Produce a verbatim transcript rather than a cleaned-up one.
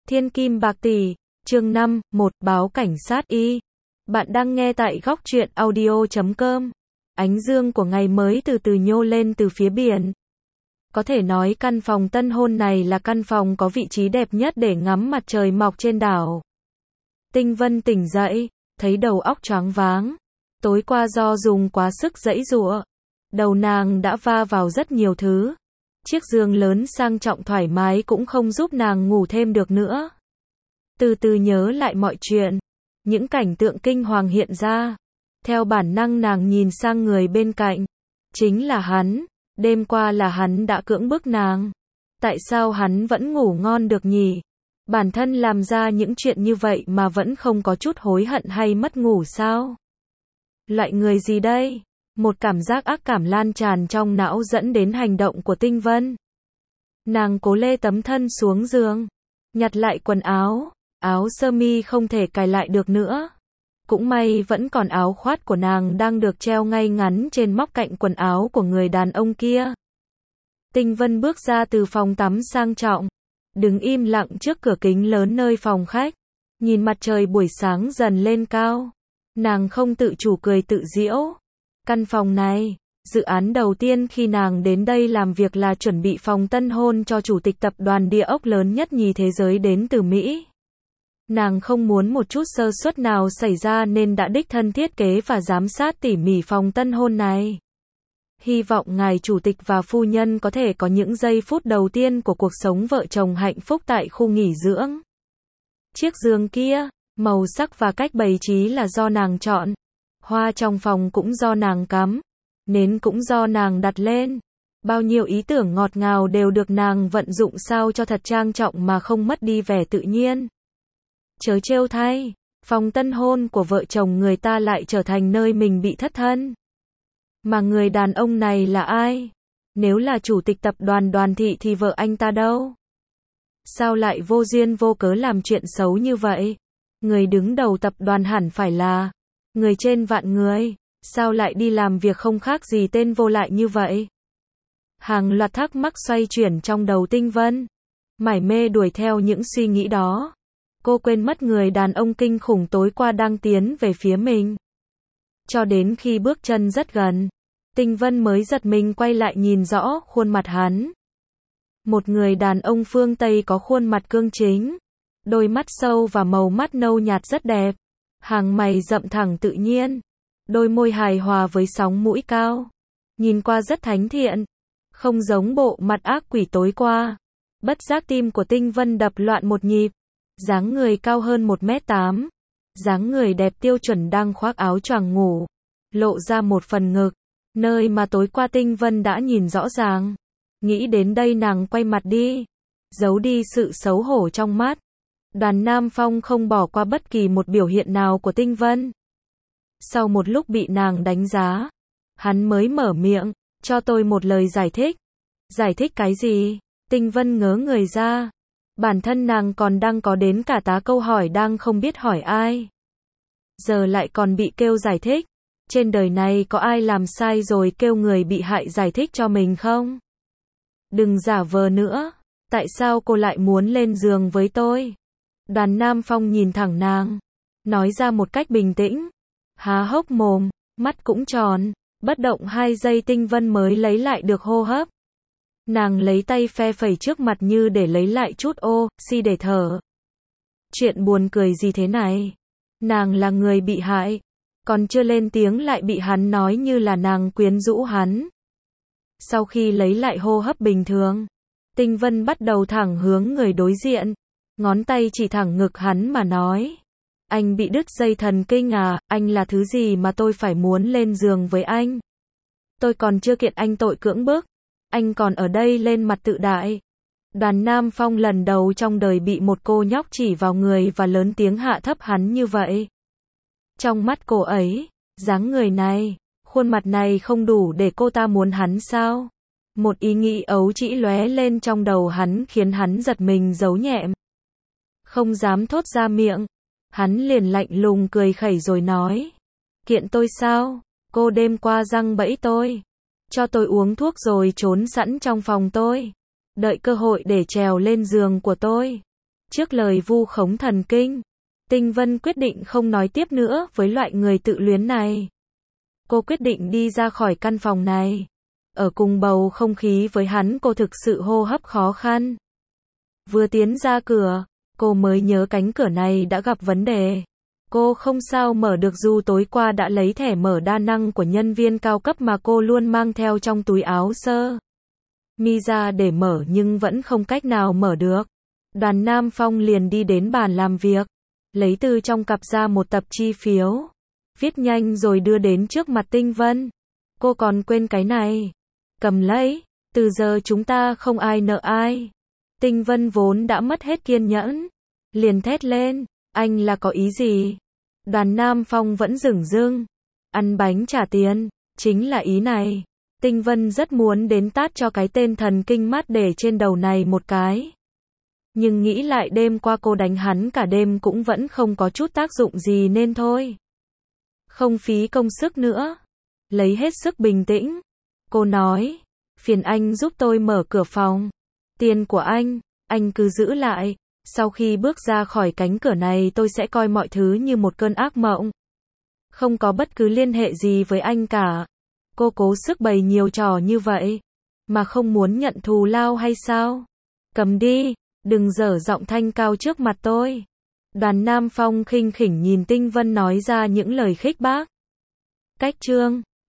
Thiên kim bạc tỷ, chương năm, một, báo cảnh sát y. Bạn đang nghe tại góc truyện audio chấm com. Ánh dương của ngày mới từ từ nhô lên từ phía biển. Có thể nói căn phòng tân hôn này là căn phòng có vị trí đẹp nhất để ngắm mặt trời mọc trên đảo. Tinh Vân tỉnh dậy, thấy đầu óc choáng váng. Tối qua do dùng quá sức giãy giụa, đầu nàng đã va vào rất nhiều thứ. Chiếc giường lớn sang trọng thoải mái cũng không giúp nàng ngủ thêm được nữa. Từ từ nhớ lại mọi chuyện, những cảnh tượng kinh hoàng hiện ra. Theo bản năng nàng nhìn sang người bên cạnh. Chính là hắn, đêm qua là hắn đã cưỡng bức nàng. Tại sao hắn vẫn ngủ ngon được nhỉ? Bản thân làm ra những chuyện như vậy mà vẫn không có chút hối hận hay mất ngủ sao? Loại người gì đây? Một cảm giác ác cảm lan tràn trong não dẫn đến hành động của Tinh Vân. Nàng cố lê tấm thân xuống giường, nhặt lại quần áo, áo sơ mi không thể cài lại được nữa. Cũng may vẫn còn áo khoác của nàng đang được treo ngay ngắn trên móc cạnh quần áo của người đàn ông kia. Tinh Vân bước ra từ phòng tắm sang trọng, đứng im lặng trước cửa kính lớn nơi phòng khách, nhìn mặt trời buổi sáng dần lên cao. Nàng không tự chủ cười tự giễu. Căn phòng này, dự án đầu tiên khi nàng đến đây làm việc là chuẩn bị phòng tân hôn cho chủ tịch tập đoàn địa ốc lớn nhất nhì thế giới đến từ Mỹ. Nàng không muốn một chút sơ suất nào xảy ra nên đã đích thân thiết kế và giám sát tỉ mỉ phòng tân hôn này. Hy vọng ngài chủ tịch và phu nhân có thể có những giây phút đầu tiên của cuộc sống vợ chồng hạnh phúc tại khu nghỉ dưỡng. Chiếc giường kia, màu sắc và cách bày trí là do nàng chọn. Hoa trong phòng cũng do nàng cắm, nến cũng do nàng đặt lên. Bao nhiêu ý tưởng ngọt ngào đều được nàng vận dụng sao cho thật trang trọng mà không mất đi vẻ tự nhiên. Chớ trêu thay, phòng tân hôn của vợ chồng người ta lại trở thành nơi mình bị thất thân. Mà người đàn ông này là ai? Nếu là chủ tịch tập đoàn Đoàn Thị thì vợ anh ta đâu? Sao lại vô duyên vô cớ làm chuyện xấu như vậy? Người đứng đầu tập đoàn hẳn phải là người trên vạn người, sao lại đi làm việc không khác gì tên vô lại như vậy? Hàng loạt thắc mắc xoay chuyển trong đầu Tinh Vân, mải mê đuổi theo những suy nghĩ đó. Cô quên mất người đàn ông kinh khủng tối qua đang tiến về phía mình. Cho đến khi bước chân rất gần, Tinh Vân mới giật mình quay lại nhìn rõ khuôn mặt hắn. Một người đàn ông phương Tây có khuôn mặt cương chính, đôi mắt sâu và màu mắt nâu nhạt rất đẹp. Hàng mày rậm thẳng tự nhiên, đôi môi hài hòa với sóng mũi cao, nhìn qua rất thánh thiện, không giống bộ mặt ác quỷ tối qua. Bất giác tim của Tinh Vân đập loạn một nhịp. Dáng người cao hơn một mét tám, dáng người đẹp tiêu chuẩn đang khoác áo choàng ngủ, lộ ra một phần ngực, nơi mà tối qua Tinh Vân đã nhìn rõ ràng. Nghĩ đến đây nàng quay mặt đi, giấu đi sự xấu hổ trong mắt. Đoàn Nam Phong không bỏ qua bất kỳ một biểu hiện nào của Tinh Vân. Sau một lúc bị nàng đánh giá, hắn mới mở miệng, cho tôi một lời giải thích. Giải thích cái gì? Tinh Vân ngớ người ra. Bản thân nàng còn đang có đến cả tá câu hỏi đang không biết hỏi ai. Giờ lại còn bị kêu giải thích. Trên đời này có ai làm sai rồi kêu người bị hại giải thích cho mình không? Đừng giả vờ nữa. Tại sao cô lại muốn lên giường với tôi? Đoàn Nam Phong nhìn thẳng nàng, nói ra một cách bình tĩnh. Há hốc mồm, mắt cũng tròn, bất động hai giây Tinh Vân mới lấy lại được hô hấp. Nàng lấy tay phe phẩy trước mặt như để lấy lại chút oxy để thở. Chuyện buồn cười gì thế này? Nàng là người bị hại, còn chưa lên tiếng lại bị hắn nói như là nàng quyến rũ hắn. Sau khi lấy lại hô hấp bình thường, Tinh Vân bắt đầu thẳng hướng người đối diện, ngón tay chỉ thẳng ngực hắn mà nói. Anh bị đứt dây thần kinh à, anh là thứ gì mà tôi phải muốn lên giường với anh? Tôi còn chưa kiện anh tội cưỡng bức. Anh còn ở đây lên mặt tự đại. Đoàn Nam Phong lần đầu trong đời bị một cô nhóc chỉ vào người và lớn tiếng hạ thấp hắn như vậy. Trong mắt cô ấy, dáng người này, khuôn mặt này không đủ để cô ta muốn hắn sao? Một ý nghĩ ấu trĩ lóe lên trong đầu hắn khiến hắn giật mình giấu nhẹm. Không dám thốt ra miệng. Hắn liền lạnh lùng cười khẩy rồi nói. Kiện tôi sao? Cô đêm qua giăng bẫy tôi. Cho tôi uống thuốc rồi trốn sẵn trong phòng tôi. Đợi cơ hội để trèo lên giường của tôi. Trước lời vu khống thần kinh, Tinh Vân quyết định không nói tiếp nữa với loại người tự luyến này. Cô quyết định đi ra khỏi căn phòng này. Ở cùng bầu không khí với hắn, cô thực sự hô hấp khó khăn. Vừa tiến ra cửa, cô mới nhớ cánh cửa này đã gặp vấn đề. Cô không sao mở được dù tối qua đã lấy thẻ mở đa năng của nhân viên cao cấp mà cô luôn mang theo trong túi áo sơ mi ra để mở nhưng vẫn không cách nào mở được. Đoàn Nam Phong liền đi đến bàn làm việc, lấy từ trong cặp ra một tập chi phiếu, viết nhanh rồi đưa đến trước mặt Tinh Vân. Cô còn quên cái này. Cầm lấy, từ giờ chúng ta không ai nợ ai. Tinh Vân vốn đã mất hết kiên nhẫn, liền thét lên, anh là có ý gì? Đoàn Nam Phong vẫn dửng dưng, ăn bánh trả tiền, chính là ý này. Tinh Vân rất muốn đến tát cho cái tên thần kinh mát để trên đầu này một cái. Nhưng nghĩ lại đêm qua cô đánh hắn cả đêm cũng vẫn không có chút tác dụng gì nên thôi. Không phí công sức nữa. Lấy hết sức bình tĩnh. Cô nói, phiền anh giúp tôi mở cửa phòng. Tiền của anh, anh cứ giữ lại. Sau khi bước ra khỏi cánh cửa này tôi sẽ coi mọi thứ như một cơn ác mộng. Không có bất cứ liên hệ gì với anh cả. Cô cố sức bày nhiều trò như vậy. Mà không muốn nhận thù lao hay sao? Cầm đi, đừng dở giọng thanh cao trước mặt tôi. Đoàn Nam Phong khinh khỉnh nhìn Tinh Vân nói ra những lời khích bác. Cách chương